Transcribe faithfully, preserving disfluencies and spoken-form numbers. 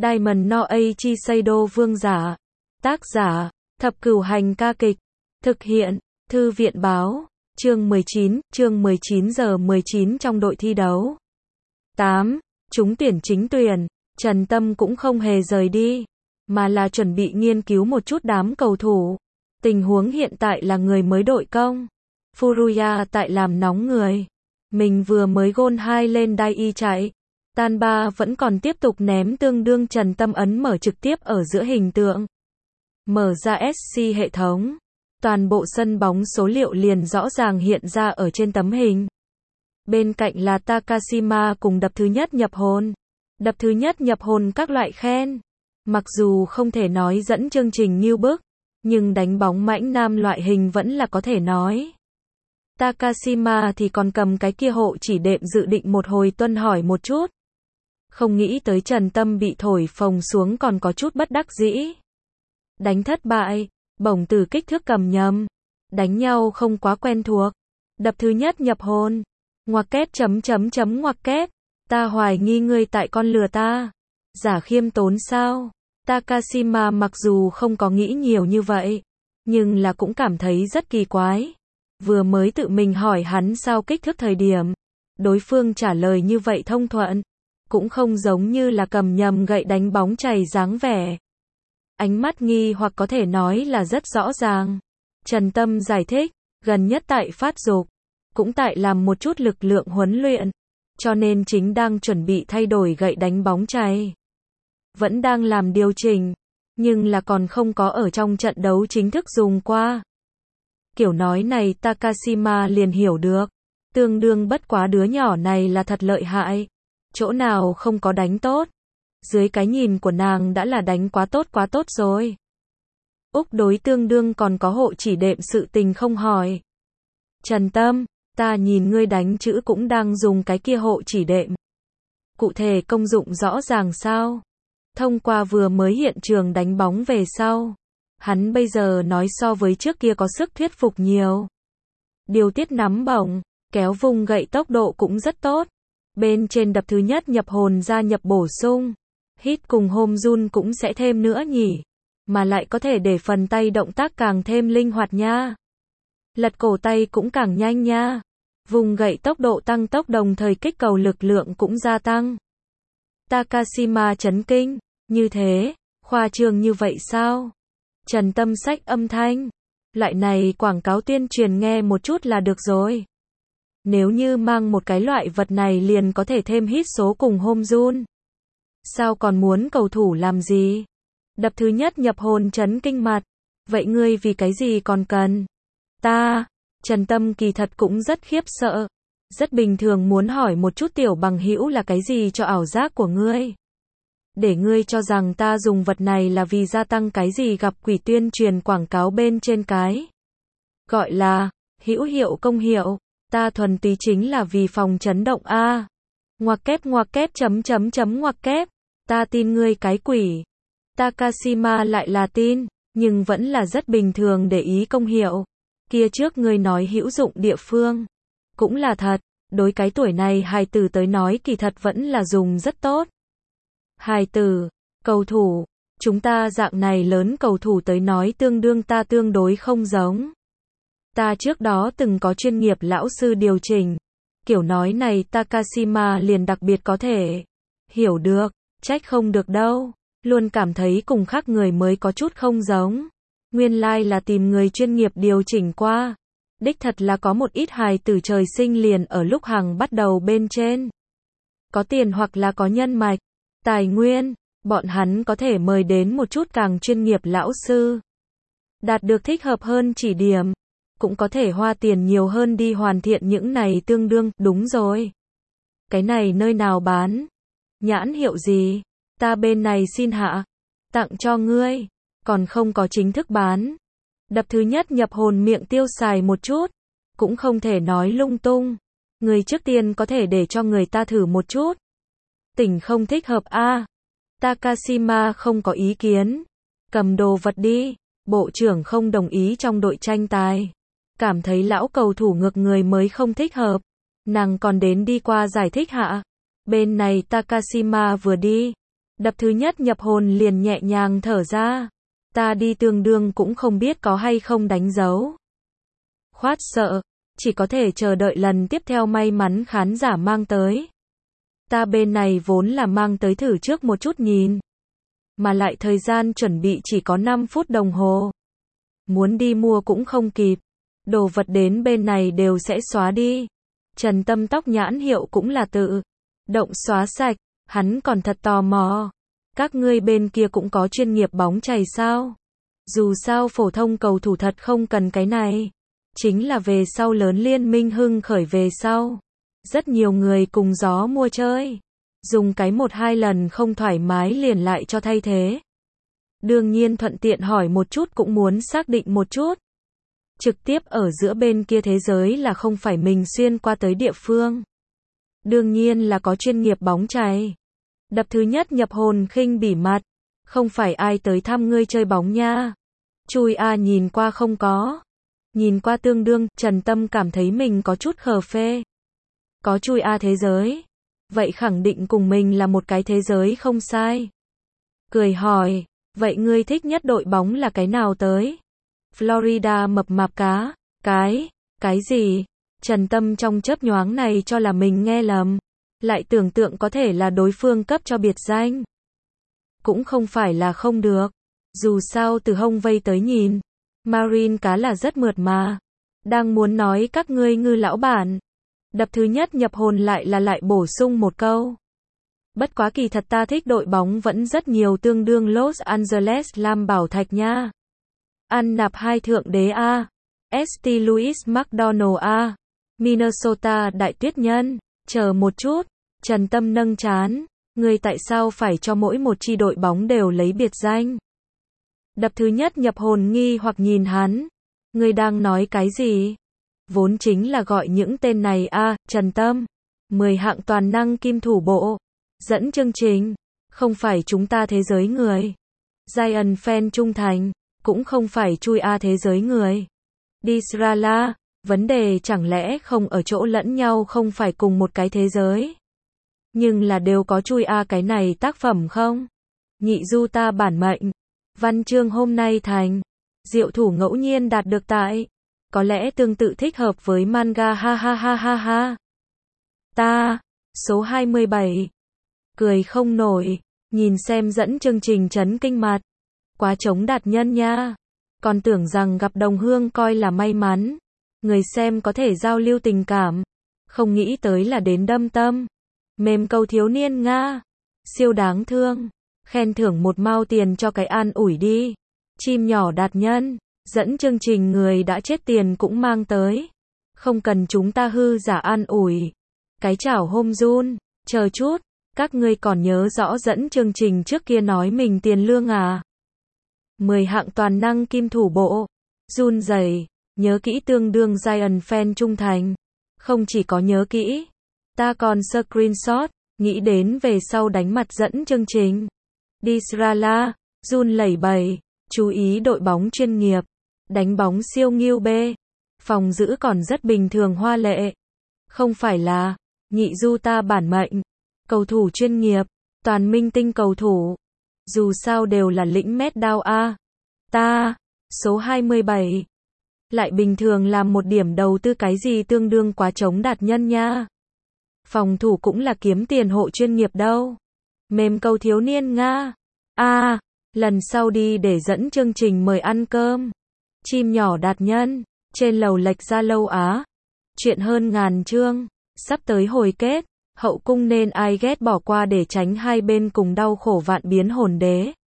Diamond no Eiichi Seido vương giả. Tác giả, Thập Cửu Hành ca kịch. Thực hiện, Thư viện báo. Chương mười chín, chương mười chín giờ mười chín trong đội thi đấu. tám. Trúng tuyển chính tuyển. Trần Tâm cũng không hề rời đi, mà là chuẩn bị nghiên cứu một chút đám cầu thủ. Tình huống hiện tại là người mới đội công. Furuya tại làm nóng người. Mình vừa mới gôn hai lên đai y chạy. Tan ba vẫn còn tiếp tục ném tương đương. Trần Tâm ấn mở trực tiếp ở giữa hình tượng. Mở ra ét xê hệ thống. Toàn bộ sân bóng số liệu liền rõ ràng hiện ra ở trên tấm hình. Bên cạnh là Takashima cùng đập thứ nhất nhập hồn. Đập thứ nhất nhập hồn các loại khen. Mặc dù không thể nói dẫn chương trình như bức, nhưng đánh bóng mãnh nam loại hình vẫn là có thể nói. Takashima thì còn cầm cái kia hộ chỉ đệm dự định một hồi tuân hỏi một chút. Không nghĩ tới Trần Tâm bị thổi phồng xuống còn có chút bất đắc dĩ. Đánh thất bại, bổng từ kích thước cầm nhầm. Đánh nhau không quá quen thuộc. Đập thứ nhất nhập hồn. Ngoặc kép chấm chấm chấm ngoặc kép. Ta hoài nghi ngươi tại con lừa ta. Giả khiêm tốn sao? Takashima mặc dù không có nghĩ nhiều như vậy, nhưng là cũng cảm thấy rất kỳ quái. Vừa mới tự mình hỏi hắn sao kích thước thời điểm, đối phương trả lời như vậy thông thuận, cũng không giống như là cầm nhầm gậy đánh bóng chày dáng vẻ. Ánh mắt nghi hoặc có thể nói là rất rõ ràng. Trần Tâm giải thích, gần nhất tại phát dục, cũng tại làm một chút lực lượng huấn luyện, cho nên chính đang chuẩn bị thay đổi gậy đánh bóng chày. Vẫn đang làm điều chỉnh, nhưng là còn không có ở trong trận đấu chính thức dùng qua. Kiểu nói này Takashima liền hiểu được, tương đương bất quá đứa nhỏ này là thật lợi hại, chỗ nào không có đánh tốt. Dưới cái nhìn của nàng đã là đánh quá tốt quá tốt rồi. Úc đối tương đương còn có hộ chỉ đệm sự tình không hỏi. Trần Tâm, ta nhìn ngươi đánh chữ cũng đang dùng cái kia hộ chỉ đệm. Cụ thể công dụng rõ ràng sao? Thông qua vừa mới hiện trường đánh bóng về sau, hắn bây giờ nói so với trước kia có sức thuyết phục nhiều. Điều tiết nắm bổng, kéo vùng gậy tốc độ cũng rất tốt. Bên trên đập thứ nhất nhập hồn gia nhập bổ sung. Hít cùng home run cũng sẽ thêm nữa nhỉ. Mà lại có thể để phần tay động tác càng thêm linh hoạt nha. Lật cổ tay cũng càng nhanh nha. Vùng gậy tốc độ tăng tốc đồng thời kích cầu lực lượng cũng gia tăng. Takashima chấn kinh, như thế, khoa trương như vậy sao? Trần Tâm sách âm thanh. Loại này quảng cáo tuyên truyền nghe một chút là được rồi. Nếu như mang một cái loại vật này liền có thể thêm hít số cùng home run. Sao còn muốn cầu thủ làm gì? Đập thứ nhất nhập hồn chấn kinh mặt. Vậy ngươi vì cái gì còn cần? Ta, Trần Tâm kỳ thật cũng rất khiếp sợ. Rất bình thường muốn hỏi một chút tiểu bằng hữu là cái gì cho ảo giác của ngươi. Để ngươi cho rằng ta dùng vật này là vì gia tăng cái gì gặp quỷ tuyên truyền quảng cáo bên trên cái. Gọi là, hữu hiệu công hiệu. Ta thuần túy chính là vì phòng chấn động A. Ngoặc kép ngoặc kép chấm chấm chấm ngoặc kép. Ta tin ngươi cái quỷ. Takashima lại là tin, nhưng vẫn là rất bình thường để ý công hiệu. Kia trước ngươi nói hữu dụng địa phương. Cũng là thật, đối cái tuổi này hài tử tới nói kỳ thật vẫn là dùng rất tốt. Hài tử, cầu thủ, chúng ta dạng này lớn cầu thủ tới nói tương đương ta tương đối không giống. Ta trước đó từng có chuyên nghiệp lão sư điều chỉnh. Kiểu nói này Takashima liền đặc biệt có thể hiểu được, trách không được đâu. Luôn cảm thấy cùng khác người mới có chút không giống. Nguyên lai like là tìm người chuyên nghiệp điều chỉnh qua. Đích thật là có một ít hài tử trời sinh liền ở lúc hàng bắt đầu bên trên. Có tiền hoặc là có nhân mạch, tài nguyên, bọn hắn có thể mời đến một chút càng chuyên nghiệp lão sư. Đạt được thích hợp hơn chỉ điểm. Cũng có thể hoa tiền nhiều hơn đi hoàn thiện những này tương đương, đúng rồi. Cái này nơi nào bán? Nhãn hiệu gì? Ta bên này xin hạ. Tặng cho ngươi. Còn không có chính thức bán. Đập thứ nhất nhập hồn miệng tiêu xài một chút. Cũng không thể nói lung tung. Người trước tiên có thể để cho người ta thử một chút. Tỉnh không thích hợp a. À, Takashima không có ý kiến. Cầm đồ vật đi. Bộ trưởng không đồng ý trong đội tranh tài. Cảm thấy lão cầu thủ ngược người mới không thích hợp. Nàng còn đến đi qua giải thích hạ. Bên này Takashima vừa đi. Đập thứ nhất nhập hồn liền nhẹ nhàng thở ra. Ta đi tương đương cũng không biết có hay không đánh dấu. Khoát sợ, chỉ có thể chờ đợi lần tiếp theo may mắn khán giả mang tới. Ta bên này vốn là mang tới thử trước một chút nhìn. Mà lại thời gian chuẩn bị chỉ có năm phút đồng hồ. Muốn đi mua cũng không kịp. Đồ vật đến bên này đều sẽ xóa đi. Trần Tâm tóc nhãn hiệu cũng là tự động xóa sạch. Hắn còn thật tò mò. Các ngươi bên kia cũng có chuyên nghiệp bóng chày sao? Dù sao phổ thông cầu thủ thật không cần cái này. Chính là về sau lớn liên minh hưng khởi về sau. Rất nhiều người cùng gió mua chơi. Dùng cái một hai lần không thoải mái liền lại cho thay thế. Đương nhiên thuận tiện hỏi một chút cũng muốn xác định một chút. Trực tiếp ở giữa bên kia thế giới là không phải mình xuyên qua tới địa phương. Đương nhiên là có chuyên nghiệp bóng chày. Đập thứ nhất nhập hồn khinh bỉ mặt. Không phải ai tới thăm ngươi chơi bóng nha. Chui a nhìn qua không có. Nhìn qua tương đương, Trần Tâm cảm thấy mình có chút khờ phê. Có chui a thế giới. Vậy khẳng định cùng mình là một cái thế giới không sai. Cười hỏi, vậy ngươi thích nhất đội bóng là cái nào tới? Florida mập mạp cá, cái, cái gì? Trần Tâm trong chớp nhoáng này cho là mình nghe lầm. Lại tưởng tượng có thể là đối phương cấp cho biệt danh. Cũng không phải là không được. Dù sao từ hông vây tới nhìn. Marine cá là rất mượt mà. Đang muốn nói các ngươi ngư lão bản. Đập thứ nhất nhập hồn lại là lại bổ sung một câu. Bất quá kỳ thật ta thích đội bóng vẫn rất nhiều tương đương Los Angeles Lam Bảo Thạch nha. Ăn nạp hai thượng đế A. Saint Louis McDonald A. Minnesota Đại Tuyết Nhân. Chờ một chút. Trần Tâm nâng trán. Người tại sao phải cho mỗi một chi đội bóng đều lấy biệt danh? Đập thứ nhất nhập hồn nghi hoặc nhìn hắn. Người đang nói cái gì? Vốn chính là gọi những tên này a à, Trần Tâm. mười hạng toàn năng kim thủ bộ. Dẫn chương trình. Không phải chúng ta thế giới người. Giant fan trung thành. Cũng không phải chui a thế giới người. Disrala. Vấn đề chẳng lẽ không ở chỗ lẫn nhau không phải cùng một cái thế giới. Nhưng là đều có chui a cái này tác phẩm không? Nhị du ta bản mệnh. Văn chương hôm nay thành. Diệu thủ ngẫu nhiên đạt được tại. Có lẽ tương tự thích hợp với manga ha ha ha ha ha. Ta. Số hai mươi bảy. Cười không nổi. Nhìn xem dẫn chương trình chấn kinh mặt. Quá chống đạt nhân nha. Còn tưởng rằng gặp đồng hương coi là may mắn. Người xem có thể giao lưu tình cảm. Không nghĩ tới là đến đâm tâm. Mềm câu thiếu niên Nga. Siêu đáng thương. Khen thưởng một mao tiền cho cái an ủi đi. Chim nhỏ đạt nhân. Dẫn chương trình người đã chết tiền cũng mang tới. Không cần chúng ta hư giả an ủi. Cái chảo hôm run. Chờ chút. Các ngươi còn nhớ rõ dẫn chương trình trước kia nói mình tiền lương à? mười hạng toàn năng kim thủ bộ. Run rẩy. Nhớ kỹ tương đương Giant fan trung thành. Không chỉ có nhớ kỹ. Ta còn screenshot. Nghĩ đến về sau đánh mặt dẫn chương trình. Disrala. Run lẩy bẩy. Chú ý đội bóng chuyên nghiệp. Đánh bóng siêu nghiêu B. Phòng giữ còn rất bình thường hoa lệ. Không phải là. Nhị du ta bản mệnh. Cầu thủ chuyên nghiệp. Toàn minh tinh cầu thủ. Dù sao đều là lĩnh mét đao A. Ta. Số hai mươi bảy. Lại bình thường làm một điểm đầu tư cái gì tương đương quá chống đạt nhân nha. Phòng thủ cũng là kiếm tiền hộ chuyên nghiệp đâu. Mềm câu thiếu niên Nga. A. À, lần sau đi để dẫn chương trình mời ăn cơm. Chim nhỏ đạt nhân. Trên lầu lệch ra lâu Á. Chuyện hơn ngàn chương. Sắp tới hồi kết. Hậu cung nên ai ghét bỏ qua để tránh hai bên cùng đau khổ vạn biến hồn đế.